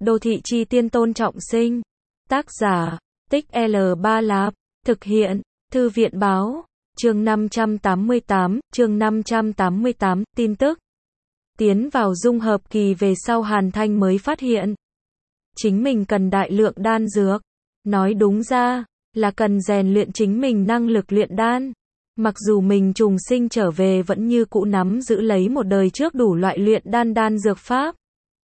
Đô thị chi tiên Tôn Trọng Sinh. Tác giả, Tích L3 Lạp. Thực hiện, Thư viện báo. Chương 588, tin tức. Tiến vào dung hợp kỳ về sau Hàn Thanh mới phát hiện. Chính mình cần đại lượng đan dược. Nói đúng ra, là cần rèn luyện chính mình năng lực luyện đan. Mặc dù mình trùng sinh trở về vẫn như cũ nắm giữ lấy một đời trước đủ loại luyện đan dược pháp.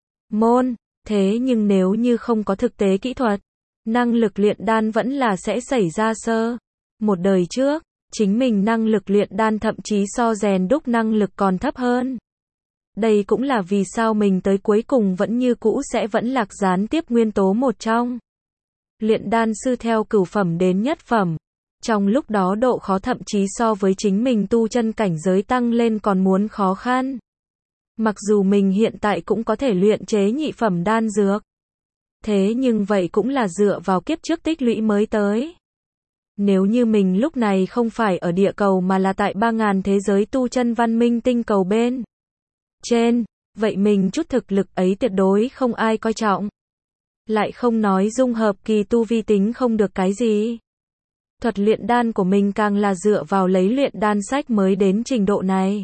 Môn, thế nhưng nếu như không có thực tế kỹ thuật, năng lực luyện đan vẫn là sẽ xảy ra sơ. Một đời trước, chính mình năng lực luyện đan thậm chí so rèn đúc năng lực còn thấp hơn. Đây cũng là vì sao mình tới cuối cùng vẫn như cũ sẽ vẫn lạc gián tiếp nguyên tố một trong. Luyện đan sư theo cửu phẩm đến nhất phẩm. Trong lúc đó độ khó thậm chí so với chính mình tu chân cảnh giới tăng lên còn muốn khó khăn. Mặc dù mình hiện tại cũng có thể luyện chế nhị phẩm đan dược. Thế nhưng vậy cũng là dựa vào kiếp trước tích lũy mới tới. Nếu như mình lúc này không phải ở địa cầu mà là tại 3000 thế giới tu chân văn minh tinh cầu bên trên, vậy mình chút thực lực ấy tuyệt đối không ai coi trọng. Lại không nói dung hợp kỳ tu vi tính không được cái gì. Thuật luyện đan của mình càng là dựa vào lấy luyện đan sách mới đến trình độ này.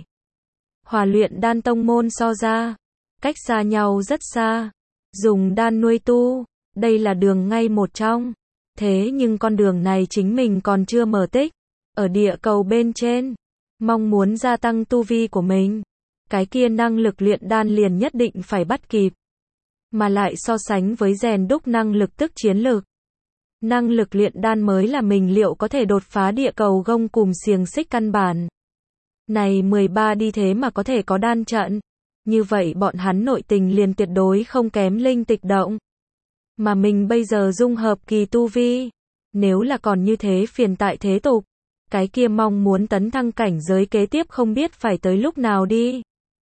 Hòa luyện đan tông môn so ra, cách xa nhau rất xa. Dùng đan nuôi tu, đây là đường ngay một trong. Thế nhưng con đường này chính mình còn chưa mở tích. Ở địa cầu bên trên, mong muốn gia tăng tu vi của mình, cái kia năng lực luyện đan liền nhất định phải bắt kịp. Mà lại so sánh với rèn đúc năng lực tức chiến lược. Năng lực luyện đan mới là mình liệu có thể đột phá địa cầu gông cùm xiềng xích căn bản. Này 13 đi thế mà có thể có đan trận. Như vậy bọn hắn nội tình liền tuyệt đối không kém linh tịch động. Mà mình bây giờ dung hợp kỳ tu vi. Nếu là còn như thế phiền tại thế tục. Cái kia mong muốn tấn thăng cảnh giới kế tiếp không biết phải tới lúc nào đi.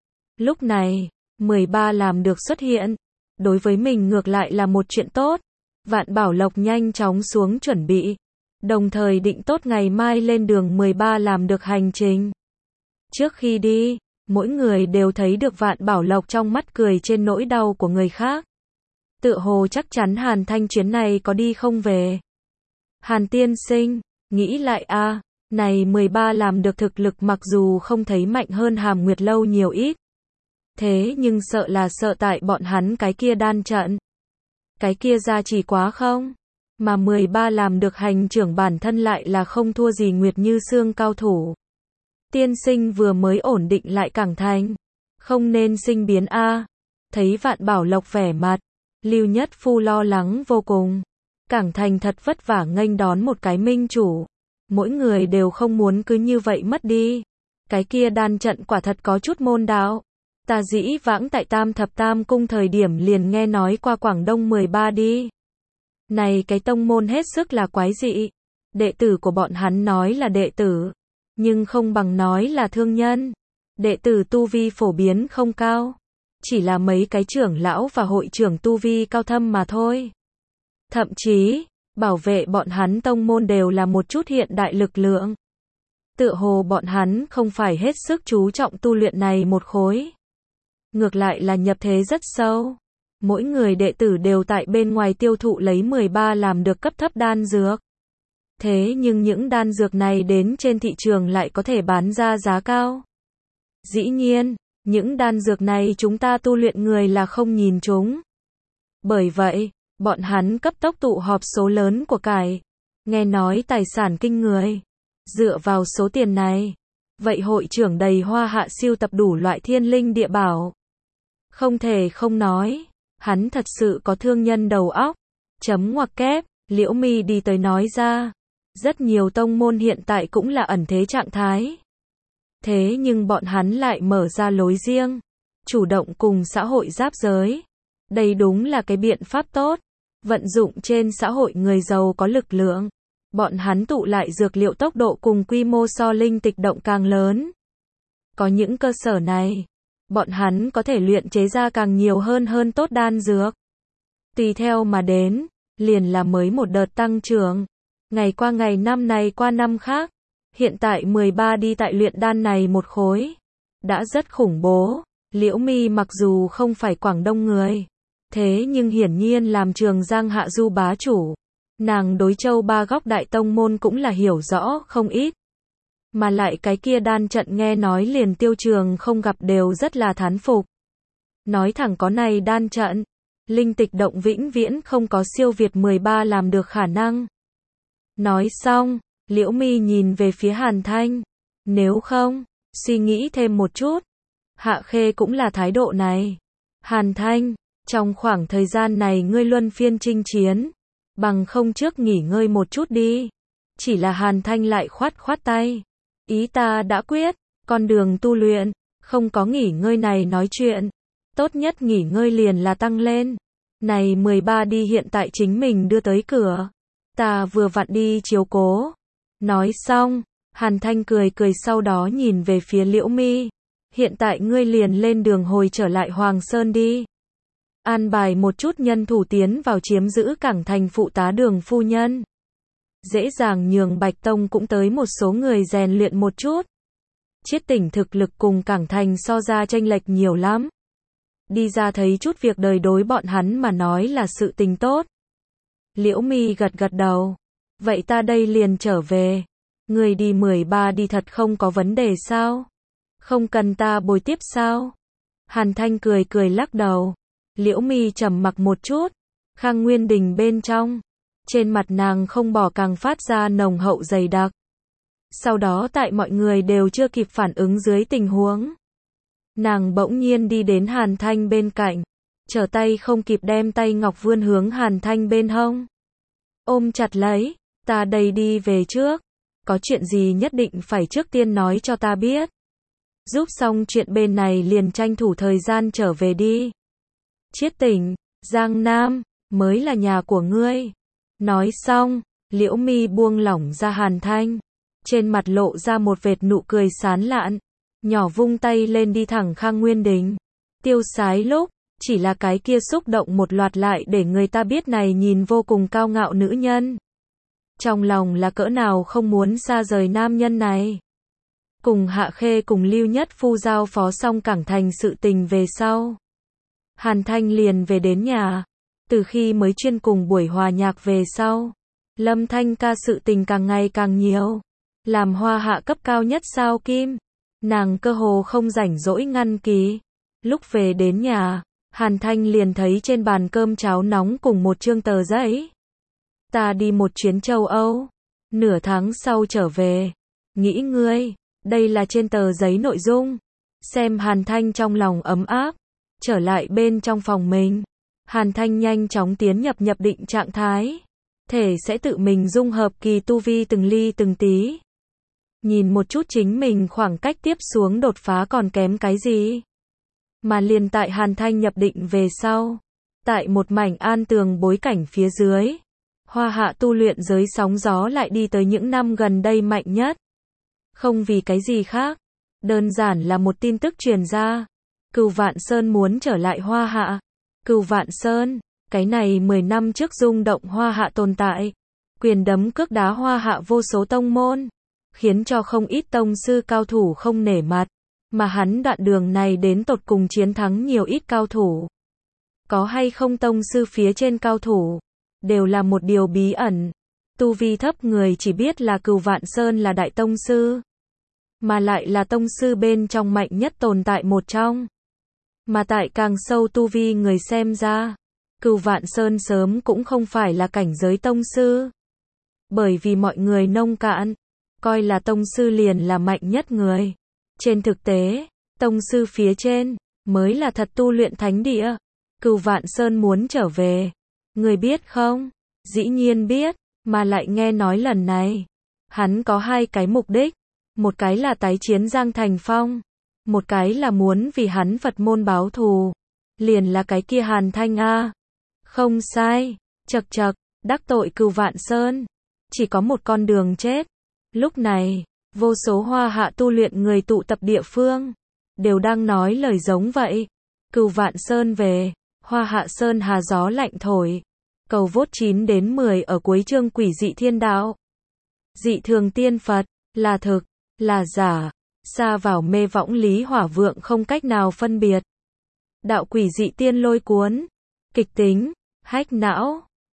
Lúc này, 13 làm được xuất hiện. Đối với mình ngược lại là một chuyện tốt. Vạn Bảo Lộc nhanh chóng xuống chuẩn bị. Đồng thời định tốt ngày mai lên đường 13 làm được hành trình. Trước khi đi, mỗi người đều thấy được Vạn Bảo Lộc trong mắt cười trên nỗi đau của người khác. Tựa hồ chắc chắn Hàn Thanh chuyến này có đi không về. Hàn tiên sinh, nghĩ lại này 13 làm được thực lực mặc dù không thấy mạnh hơn Hàm Nguyệt Lâu nhiều ít. Thế nhưng sợ là sợ tại bọn hắn cái kia đan trận. Cái kia ra chỉ quá không? Mà 13 làm được hành trưởng bản thân lại là không thua gì Nguyệt Như Sương cao thủ. Tiên sinh vừa mới ổn định lại Cảng Thành. Không nên sinh biến Thấy Vạn Bảo Lộc vẻ mặt. Lưu Nhất Phu lo lắng vô cùng. Cảng Thành thật vất vả nghênh đón một cái minh chủ. Mỗi người đều không muốn cứ như vậy mất đi. Cái kia đan trận quả thật có chút môn đạo. Ta dĩ vãng tại Tam Thập Tam Cung thời điểm liền nghe nói qua Quảng Đông 13 đi. Này cái tông môn hết sức là quái dị. Đệ tử của bọn hắn nói là đệ tử. Nhưng không bằng nói là thương nhân. Đệ tử tu vi phổ biến không cao. Chỉ là mấy cái trưởng lão và hội trưởng tu vi cao thâm mà thôi. Thậm chí, bảo vệ bọn hắn tông môn đều là một chút hiện đại lực lượng. Tựa hồ bọn hắn không phải hết sức chú trọng tu luyện này một khối. Ngược lại là nhập thế rất sâu. Mỗi người đệ tử đều tại bên ngoài tiêu thụ lấy 13 làm được cấp thấp đan dược. Thế nhưng những đan dược này đến trên thị trường lại có thể bán ra giá cao. Dĩ nhiên, những đan dược này chúng ta tu luyện người là không nhìn chúng. Bởi vậy, bọn hắn cấp tốc tụ họp số lớn của cải. Nghe nói tài sản kinh người. Dựa vào số tiền này, vậy hội trưởng đầy hoa hạ siêu tập đủ loại thiên linh địa bảo. Không thể không nói, hắn thật sự có thương nhân đầu óc. Chấm ngoặc kép, Liễu Mi đi tới nói ra. Rất nhiều tông môn hiện tại cũng là ẩn thế trạng thái. Thế nhưng bọn hắn lại mở ra lối riêng. Chủ động cùng xã hội giáp giới. Đây đúng là cái biện pháp tốt. Vận dụng trên xã hội người giàu có lực lượng. Bọn hắn tụ lại dược liệu tốc độ cùng quy mô so linh tịch động càng lớn. Có những cơ sở này, bọn hắn có thể luyện chế ra càng nhiều hơn tốt đan dược. Tùy theo mà đến, liền là mới một đợt tăng trưởng. Ngày qua ngày năm này qua năm khác. Hiện tại 13 đi tại luyện đan này một khối. Đã rất khủng bố. Liễu Mi mặc dù không phải Quảng Đông người. Thế nhưng hiển nhiên làm Trường Giang hạ du bá chủ, nàng đối Châu Ba Góc đại tông môn cũng là hiểu rõ không ít. Mà lại cái kia đan trận nghe nói liền Tiêu Trường không gặp đều rất là thán phục. Nói thẳng có này đan trận, linh tịch động vĩnh viễn không có siêu việt 13 làm được khả năng. Nói xong, Liễu Mi nhìn về phía Hàn Thanh. Nếu không, suy nghĩ thêm một chút. Hạ Khê cũng là thái độ này. Hàn Thanh, trong khoảng thời gian này ngươi luân phiên chinh chiến, bằng không trước nghỉ ngơi một chút đi. Chỉ là Hàn Thanh lại khoát khoát tay. Ý ta đã quyết, con đường tu luyện, không có nghỉ ngơi này nói chuyện. Tốt nhất nghỉ ngơi liền là tăng lên. Này 13 đi hiện tại chính mình đưa tới cửa. Ta vừa vặn đi chiếu cố. Nói xong, Hàn Thanh cười cười sau đó nhìn về phía Liễu Mi. Hiện tại ngươi liền lên đường hồi trở lại Hoàng Sơn đi. An bài một chút nhân thủ tiến vào chiếm giữ cảng thành phụ tá Đường phu nhân. Dễ dàng nhường Bạch Tông cũng tới một số người rèn luyện một chút. Chiết Tỉnh thực lực cùng cảng thành so ra chênh lệch nhiều lắm. Đi ra thấy chút việc đời đối bọn hắn mà nói là sự tình tốt. Liễu Mi gật gật đầu. Vậy ta đây liền trở về. Người đi 13 đi thật không có vấn đề sao? Không cần ta bồi tiếp sao? Hàn Thanh cười cười lắc đầu. Liễu Mi trầm mặc một chút. Khang Nguyên Đình bên trong. Trên mặt nàng không bỏ càng phát ra nồng hậu dày đặc. Sau đó tại mọi người đều chưa kịp phản ứng dưới tình huống. Nàng bỗng nhiên đi đến Hàn Thanh bên cạnh. Trở tay không kịp đem tay ngọc vươn hướng Hàn Thanh bên hông. Ôm chặt lấy. Ta đây đi về trước. Có chuyện gì nhất định phải trước tiên nói cho ta biết. Giúp xong chuyện bên này liền tranh thủ thời gian trở về đi. Chiết Tỉnh, Giang Nam, mới là nhà của ngươi. Nói xong, Liễu Mi buông lỏng ra Hàn Thanh. Trên mặt lộ ra một vệt nụ cười sán lạn. Nhỏ vung tay lên đi thẳng Khang Nguyên Đình. Tiêu sái lúc, chỉ là cái kia xúc động một loạt lại để người ta biết này nhìn vô cùng cao ngạo nữ nhân. Trong lòng là cỡ nào không muốn xa rời nam nhân này. Cùng Hạ Khê cùng Lưu Nhất Phu giao phó xong cảng thành sự tình về sau. Hàn Thanh liền về đến nhà. Từ khi mới chuyên cùng buổi hòa nhạc về sau. Lâm Thanh ca sự tình càng ngày càng nhiều. Làm hoa hạ cấp cao nhất sao kim. Nàng cơ hồ không rảnh rỗi ngăn ký. Lúc về đến nhà, Hàn Thanh liền thấy trên bàn cơm cháo nóng cùng một chương tờ giấy. Ta đi một chuyến châu Âu. Nửa tháng sau trở về. Nghĩ ngươi. Đây là trên tờ giấy nội dung. Xem Hàn Thanh trong lòng ấm áp. Trở lại bên trong phòng mình. Hàn Thanh nhanh chóng tiến nhập định trạng thái. Thể sẽ tự mình dung hợp kỳ tu vi từng ly từng tí. Nhìn một chút chính mình khoảng cách tiếp xuống đột phá còn kém cái gì. Mà liền tại Hàn Thanh nhập định về sau. Tại một mảnh an tường bối cảnh phía dưới. Hoa hạ tu luyện giới sóng gió lại đi tới những năm gần đây mạnh nhất. Không vì cái gì khác. Đơn giản là một tin tức truyền ra. Cửu Vạn Sơn muốn trở lại Hoa hạ. Cửu Vạn Sơn, cái này 10 năm trước rung động Hoa hạ tồn tại. Quyền đấm cước đá Hoa hạ vô số tông môn. Khiến cho không ít tông sư cao thủ không nể mặt. Mà hắn đoạn đường này đến tột cùng chiến thắng nhiều ít cao thủ. Có hay không tông sư phía trên cao thủ. Đều là một điều bí ẩn. Tu vi thấp người chỉ biết là Cửu Vạn Sơn là đại tông sư. Mà lại là tông sư bên trong mạnh nhất tồn tại một trong. Mà tại càng sâu tu vi người xem ra. Cửu Vạn Sơn sớm cũng không phải là cảnh giới tông sư. Bởi vì mọi người nông cạn. Coi là tông sư liền là mạnh nhất người. Trên thực tế, tông sư phía trên mới là thật tu luyện thánh địa. Cửu Vạn Sơn muốn trở về. Người biết không? Dĩ nhiên biết, mà lại nghe nói lần này. Hắn có hai cái mục đích. Một cái là tái chiến Giang Thành Phong. Một cái là muốn vì hắn Phật môn báo thù. Liền là cái kia Hàn Thanh A. Không sai, chậc chậc, đắc tội Cửu Vạn Sơn. Chỉ có một con đường chết. Lúc này, vô số hoa hạ tu luyện người tụ tập địa phương. Đều đang nói lời giống vậy. Cửu Vạn Sơn về. Hoa hạ sơn hà gió lạnh thổi. Cầu vốt 9 đến 10 ở cuối chương Quỷ dị thiên đạo. Dị thường tiên Phật, là thực, là giả, xa vào mê võng lý hỏa vượng không cách nào phân biệt. Đạo quỷ dị tiên lôi cuốn. kịch tính, hack não.